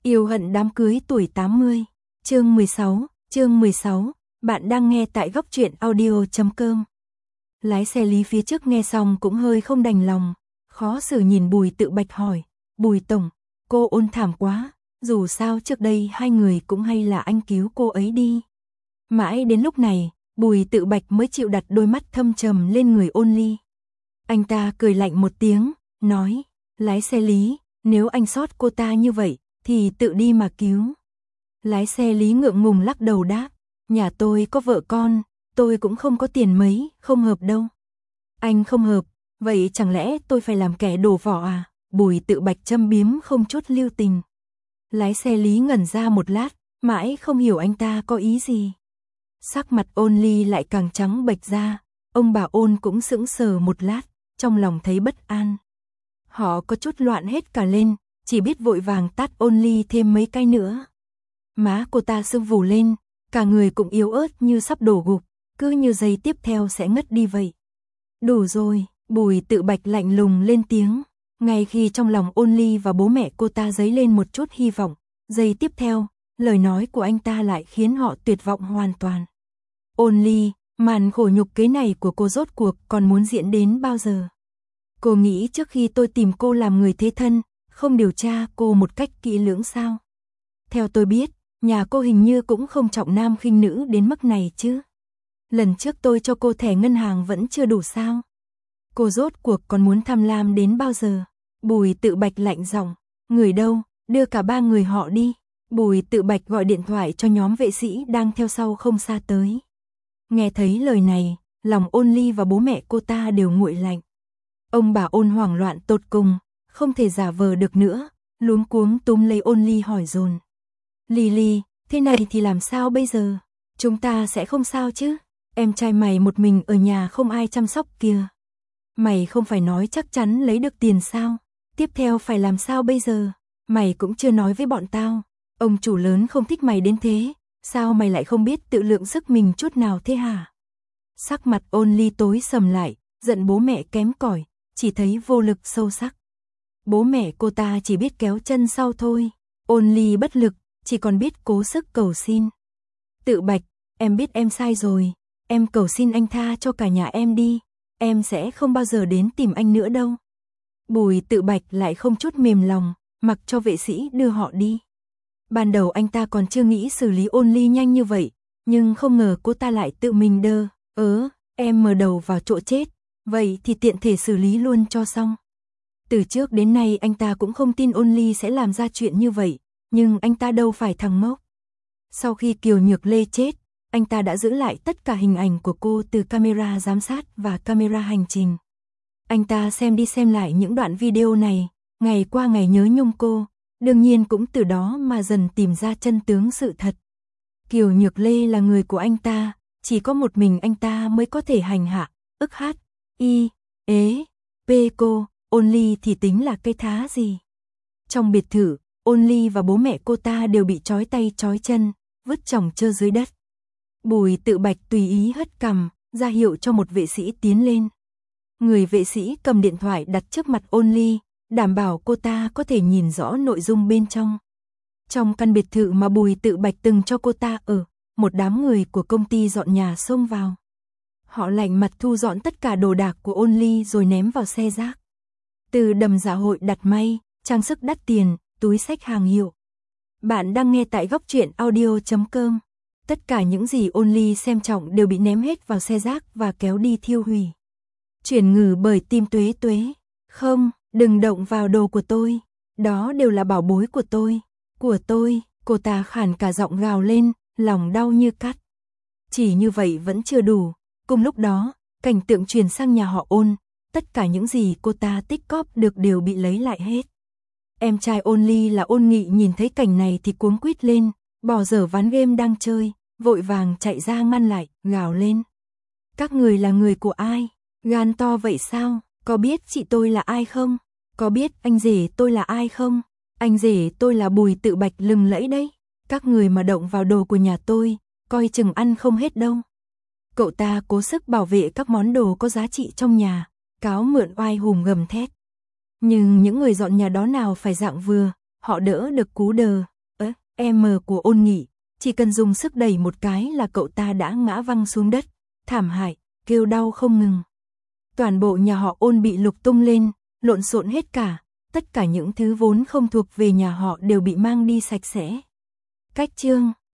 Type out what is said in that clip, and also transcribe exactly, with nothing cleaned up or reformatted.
Yêu hận đám cưới tuổi tám mươi, chương mười sáu, chương mười sáu, bạn đang nghe tại góc truyện audio chấm com. Lái xe Lý phía trước nghe xong cũng hơi không đành lòng, khó xử nhìn Bùi Tự Bạch hỏi, Bùi Tổng, cô ôn thảm quá, dù sao trước đây hai người cũng hay là anh cứu cô ấy đi. Mãi đến lúc này, Bùi Tự Bạch mới chịu đặt đôi mắt thâm trầm lên người Ôn Ly. Anh ta cười lạnh một tiếng, nói, lái xe Lý, nếu anh sót cô ta như vậy, thì tự đi mà cứu. Lái xe Lý ngượng ngùng lắc đầu đáp, nhà tôi có vợ con, tôi cũng không có tiền mấy, không hợp đâu. Anh không hợp, vậy chẳng lẽ tôi phải làm kẻ đổ vỏ à? Bùi Tự Bạch châm biếm không chút lưu tình. Lái xe Lý ngẩn ra một lát, mãi không hiểu anh ta có ý gì. Sắc mặt Ôn Ly lại càng trắng bệch ra, ông bà Ôn cũng sững sờ một lát, trong lòng thấy bất an. Họ có chút loạn hết cả lên, chỉ biết vội vàng tát Ôn Ly thêm mấy cái nữa. Má cô ta sưng vù lên, cả người cũng yếu ớt như sắp đổ gục, cứ như giây tiếp theo sẽ ngất đi vậy. Đủ rồi, Bùi Tự Bạch lạnh lùng lên tiếng, ngay khi trong lòng Ôn Ly và bố mẹ cô ta dấy lên một chút hy vọng, giây tiếp theo, lời nói của anh ta lại khiến họ tuyệt vọng hoàn toàn. Ôn Ly, màn khổ nhục kế này của cô rốt cuộc còn muốn diễn đến bao giờ? Cô nghĩ trước khi tôi tìm cô làm người thế thân, không điều tra cô một cách kỹ lưỡng sao? Theo tôi biết, nhà cô hình như cũng không trọng nam khinh nữ đến mức này chứ. Lần trước tôi cho cô thẻ ngân hàng vẫn chưa đủ sao? Cô rốt cuộc còn muốn tham lam đến bao giờ? Bùi Tự Bạch lạnh giọng, người đâu, đưa cả ba người họ đi. Bùi Tự Bạch gọi điện thoại cho nhóm vệ sĩ đang theo sau không xa tới. Nghe thấy lời này, lòng Ôn Ly và bố mẹ cô ta đều nguội lạnh. Ông bà Ôn hoảng loạn tột cùng, không thể giả vờ được nữa, luống cuống túm lấy Ôn Ly hỏi dồn. Ly Ly, thế này thì làm sao bây giờ? Chúng ta sẽ không sao chứ? Em trai mày một mình ở nhà không ai chăm sóc kìa. Mày không phải nói chắc chắn lấy được tiền sao? Tiếp theo phải làm sao bây giờ? Mày cũng chưa nói với bọn tao. Ông chủ lớn không thích mày đến thế, sao mày lại không biết tự lượng sức mình chút nào thế hả? Sắc mặt Ôn Ly tối sầm lại, giận bố mẹ kém cỏi, chỉ thấy vô lực sâu sắc. Bố mẹ cô ta chỉ biết kéo chân sau thôi. Ôn Ly bất lực, chỉ còn biết cố sức cầu xin. Tự Bạch, em biết em sai rồi, em cầu xin anh tha cho cả nhà em đi, em sẽ không bao giờ đến tìm anh nữa đâu. Bùi Tự Bạch lại không chút mềm lòng, mặc cho vệ sĩ đưa họ đi. Ban đầu anh ta còn chưa nghĩ xử lý Ôn Ly nhanh như vậy, nhưng không ngờ cô ta lại tự mình đơ, ớ, em mờ đầu vào chỗ chết, vậy thì tiện thể xử lý luôn cho xong. Từ trước đến nay anh ta cũng không tin Ôn Ly sẽ làm ra chuyện như vậy, nhưng anh ta đâu phải thằng ngốc. Sau khi Kiều Nhược Lê chết, anh ta đã giữ lại tất cả hình ảnh của cô từ camera giám sát và camera hành trình. Anh ta xem đi xem lại những đoạn video này, ngày qua ngày nhớ nhung cô, đương nhiên cũng từ đó mà dần tìm ra chân tướng sự thật. Kiều Nhược Lê là người của anh ta, chỉ có một mình anh ta mới có thể hành hạ, ức hát, y, ế, pê cô, Ôn Ly thì tính là cây thá gì. Trong biệt thự, Ôn Ly và bố mẹ cô ta đều bị trói tay trói chân, vứt chồng chơ dưới đất. Bùi Tự Bạch tùy ý hất cằm, ra hiệu cho một vệ sĩ tiến lên. Người vệ sĩ cầm điện thoại đặt trước mặt Ôn Ly, đảm bảo cô ta có thể nhìn rõ nội dung bên trong. Trong căn biệt thự mà Bùi Tự Bạch từng cho cô ta ở, một đám người của công ty dọn nhà xông vào. Họ lạnh mặt thu dọn tất cả đồ đạc của Ôn Ly rồi ném vào xe rác. Từ đầm dạ hội đặt may, trang sức đắt tiền, túi xách hàng hiệu. Bạn đang nghe tại góc truyện audio chấm com. Tất cả những gì Ôn Ly xem trọng đều bị ném hết vào xe rác và kéo đi thiêu hủy. Chuyển ngừ bởi Tim Tuế Tuế. Không, đừng động vào đồ của tôi. Đó đều là bảo bối của tôi. Của tôi, cô ta khản cả giọng gào lên, lòng đau như cắt. Chỉ như vậy vẫn chưa đủ. Cùng lúc đó, cảnh tượng truyền sang nhà họ Ôn. Tất cả những gì cô ta tích cóp được đều bị lấy lại hết. Em trai Ôn Ly là Ôn Nghị nhìn thấy cảnh này thì cuống quýt lên, bỏ dở ván game đang chơi, vội vàng chạy ra ngăn lại, gào lên. Các người là người của ai? Gan to vậy sao? Có biết chị tôi là ai không? Có biết anh rể tôi là ai không? Anh rể tôi là Bùi Tự Bạch lừng lẫy đấy. Các người mà động vào đồ của nhà tôi, coi chừng ăn không hết đâu. Cậu ta cố sức bảo vệ các món đồ có giá trị trong nhà, cáo mượn oai hùng gầm thét. Nhưng những người dọn nhà đó nào phải dạng vừa, họ đỡ được cú đờ, em của Ôn Nghị, chỉ cần dùng sức đẩy một cái là cậu ta đã ngã văng xuống đất, thảm hại, kêu đau không ngừng. Toàn bộ nhà họ Ôn bị lục tung lên, lộn xộn hết cả, tất cả những thứ vốn không thuộc về nhà họ đều bị mang đi sạch sẽ. Cách chương